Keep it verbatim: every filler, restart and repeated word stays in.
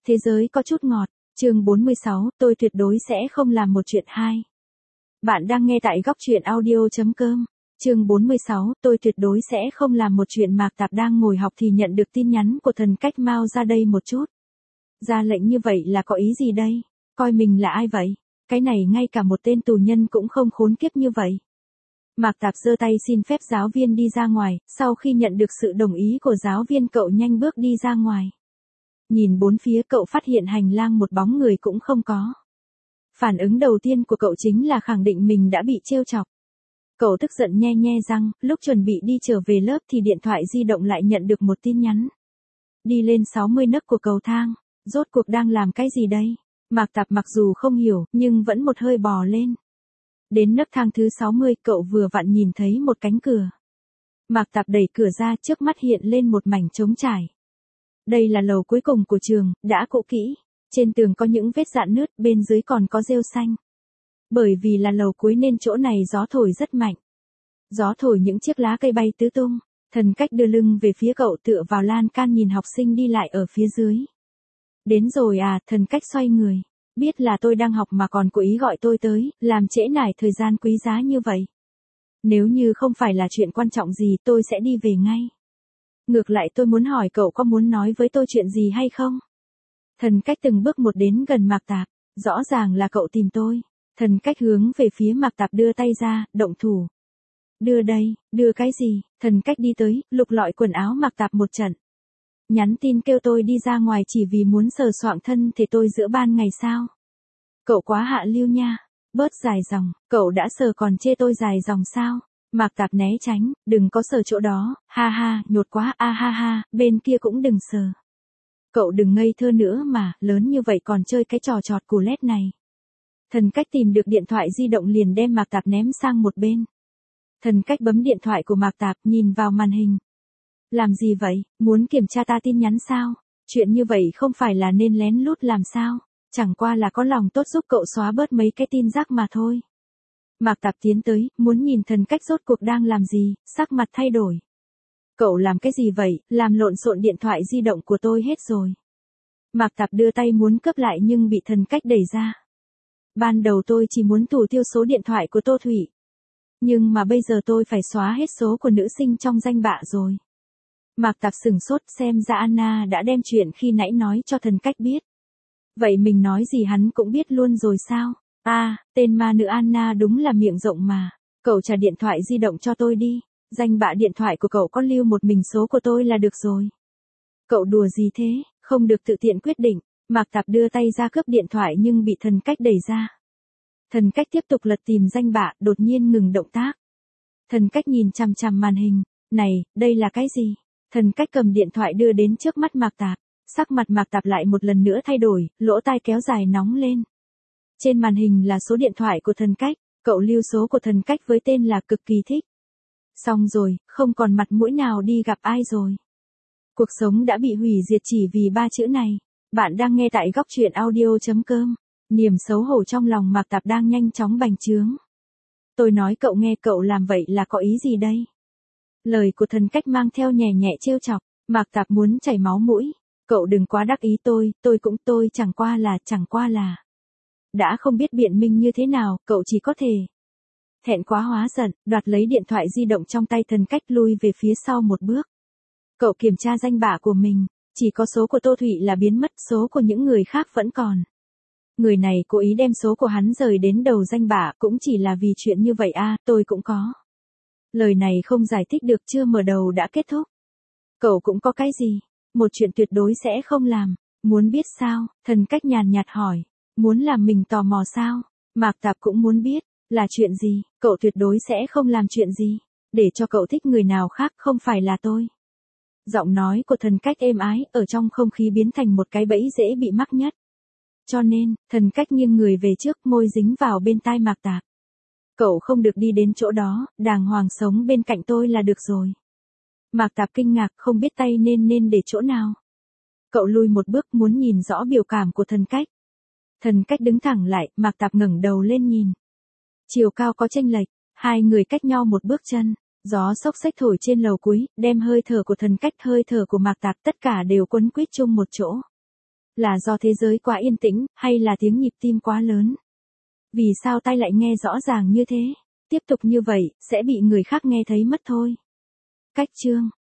Thế giới có chút ngọt, chương bốn mươi sáu, tôi tuyệt đối sẽ không làm một chuyện hai. Bạn đang nghe tại góc truyện audio.com. Chương bốn mươi sáu, tôi tuyệt đối sẽ không làm một chuyện. Mạc Tạp đang ngồi học thì nhận được tin nhắn của thần cách mau ra đây một chút. Ra lệnh như vậy là có ý gì đây? Coi mình là ai vậy? Cái này ngay cả một tên tù nhân cũng không khốn kiếp như vậy. Mạc Tạp giơ tay xin phép giáo viên đi ra ngoài, sau khi nhận được sự đồng ý của giáo viên cậu nhanh bước đi ra ngoài. Nhìn bốn phía cậu phát hiện hành lang một bóng người cũng không có. Phản ứng đầu tiên của cậu chính là khẳng định mình đã bị trêu chọc. Cậu tức giận nhe nhe răng, lúc chuẩn bị đi trở về lớp thì điện thoại di động lại nhận được một tin nhắn. Đi lên sáu mươi nấc của cầu thang, rốt cuộc đang làm cái gì đây? Mạc Tạp mặc dù không hiểu, nhưng vẫn một hơi bò lên. Đến nấc thang thứ sáu mươi, cậu vừa vặn nhìn thấy một cánh cửa. Mạc Tạp đẩy cửa ra, trước mắt hiện lên một mảnh trống trải. Đây là lầu cuối cùng của trường, đã cũ kỹ. Trên tường có những vết rạn nứt, bên dưới còn có rêu xanh. Bởi vì là lầu cuối nên chỗ này gió thổi rất mạnh. Gió thổi những chiếc lá cây bay tứ tung. Thần cách đưa lưng về phía cậu tựa vào lan can nhìn học sinh đi lại ở phía dưới. Đến rồi à, thần cách xoay người. Biết là tôi đang học mà còn cố ý gọi tôi tới, làm trễ nải thời gian quý giá như vậy. Nếu như không phải là chuyện quan trọng gì tôi sẽ đi về ngay. Ngược lại tôi muốn hỏi cậu có muốn nói với tôi chuyện gì hay không? Thần cách từng bước một đến gần Mạc Tạp, rõ ràng là cậu tìm tôi. Thần cách hướng về phía Mạc Tạp đưa tay ra, động thủ. Đưa đây, đưa cái gì? Thần cách đi tới, lục lọi quần áo Mạc Tạp một trận. Nhắn tin kêu tôi đi ra ngoài chỉ vì muốn sờ soạng thân thể tôi giữa ban ngày sao? Cậu quá hạ lưu nha, bớt dài dòng, cậu đã sờ còn chê tôi dài dòng sao? Mạc Tạp né tránh, đừng có sờ chỗ đó, ha ha, nhột quá, a ha ha, bên kia cũng đừng sờ. Cậu đừng ngây thơ nữa mà, lớn như vậy còn chơi cái trò trọt củ lét này. Thần cách tìm được điện thoại di động liền đem Mạc Tạp ném sang một bên. Thần cách bấm điện thoại của Mạc Tạp, nhìn vào màn hình. Làm gì vậy, muốn kiểm tra ta tin nhắn sao? Chuyện như vậy không phải là nên lén lút làm sao? Chẳng qua là có lòng tốt giúp cậu xóa bớt mấy cái tin rác mà thôi. Mạc Tạp tiến tới, muốn nhìn thần cách rốt cuộc đang làm gì, sắc mặt thay đổi. Cậu làm cái gì vậy, làm lộn xộn điện thoại di động của tôi hết rồi. Mạc Tạp đưa tay muốn cướp lại nhưng bị thần cách đẩy ra. Ban đầu tôi chỉ muốn thủ tiêu số điện thoại của Tô Thủy. Nhưng mà bây giờ tôi phải xóa hết số của nữ sinh trong danh bạ rồi. Mạc Tạp sửng sốt, xem ra Anna đã đem chuyện khi nãy nói cho thần cách biết. Vậy mình nói gì hắn cũng biết luôn rồi sao? À, tên ma nữ Anna đúng là miệng rộng mà. Cậu trả điện thoại di động cho tôi đi. Danh bạ điện thoại của cậu có lưu một mình số của tôi là được rồi. Cậu đùa gì thế, không được tự tiện quyết định. Mạc Tạp đưa tay ra cướp điện thoại nhưng bị thần cách đẩy ra. Thần cách tiếp tục lật tìm danh bạ, đột nhiên ngừng động tác. Thần cách nhìn chằm chằm màn hình. Này, đây là cái gì? Thần cách cầm điện thoại đưa đến trước mắt Mạc Tạp. Sắc mặt Mạc Tạp lại một lần nữa thay đổi, lỗ tai kéo dài nóng lên. Trên màn hình là số điện thoại của thần cách. Cậu lưu số của thần cách với tên là cực kỳ thích. Xong rồi, không còn mặt mũi nào đi gặp ai rồi. Cuộc sống đã bị hủy diệt chỉ vì ba chữ này. Bạn đang nghe tại góc truyện audio.com. Niềm xấu hổ trong lòng Mạc Tạp đang nhanh chóng bành trướng. Tôi nói cậu nghe, cậu làm vậy là có ý gì đây? Lời của thần cách mang theo nhẹ nhẹ trêu chọc. Mạc Tạp muốn chảy máu mũi. Cậu đừng quá đắc ý, tôi, tôi cũng tôi chẳng qua là, chẳng qua là. Đã không biết biện minh như thế nào, cậu chỉ có thể. Thẹn quá hóa giận, đoạt lấy điện thoại di động trong tay thần cách lui về phía sau một bước. Cậu kiểm tra danh bạ của mình, chỉ có số của Tô Thụy là biến mất, số của những người khác vẫn còn. Người này cố ý đem số của hắn rời đến đầu danh bạ cũng chỉ là vì chuyện như vậy à, tôi cũng có. Lời này không giải thích được, chưa mở đầu đã kết thúc. Cậu cũng có cái gì? Một chuyện tuyệt đối sẽ không làm. Muốn biết sao? Thần cách nhàn nhạt hỏi. Muốn làm mình tò mò sao? Mạc Tạp cũng muốn biết. Là chuyện gì? Cậu tuyệt đối sẽ không làm chuyện gì. Để cho cậu thích người nào khác không phải là tôi. Giọng nói của thần cách êm ái ở trong không khí biến thành một cái bẫy dễ bị mắc nhất. Cho nên, thần cách nghiêng người về trước, môi dính vào bên tai Mạc Tạp. Cậu không được đi đến chỗ đó, đàng hoàng sống bên cạnh tôi là được rồi. Mạc Tạp kinh ngạc, không biết tay nên nên để chỗ nào. Cậu lùi một bước muốn nhìn rõ biểu cảm của thần cách. Thần cách đứng thẳng lại, Mạc Tạp ngẩng đầu lên nhìn. Chiều cao có chênh lệch, hai người cách nhau một bước chân. Gió xốc xách thổi trên lầu cuối, đem hơi thở của thần cách, hơi thở của Mạc Tạp tất cả đều quấn quýt chung một chỗ. Là do thế giới quá yên tĩnh, hay là tiếng nhịp tim quá lớn? Vì sao tai lại nghe rõ ràng như thế? Tiếp tục như vậy, sẽ bị người khác nghe thấy mất thôi. Cách chương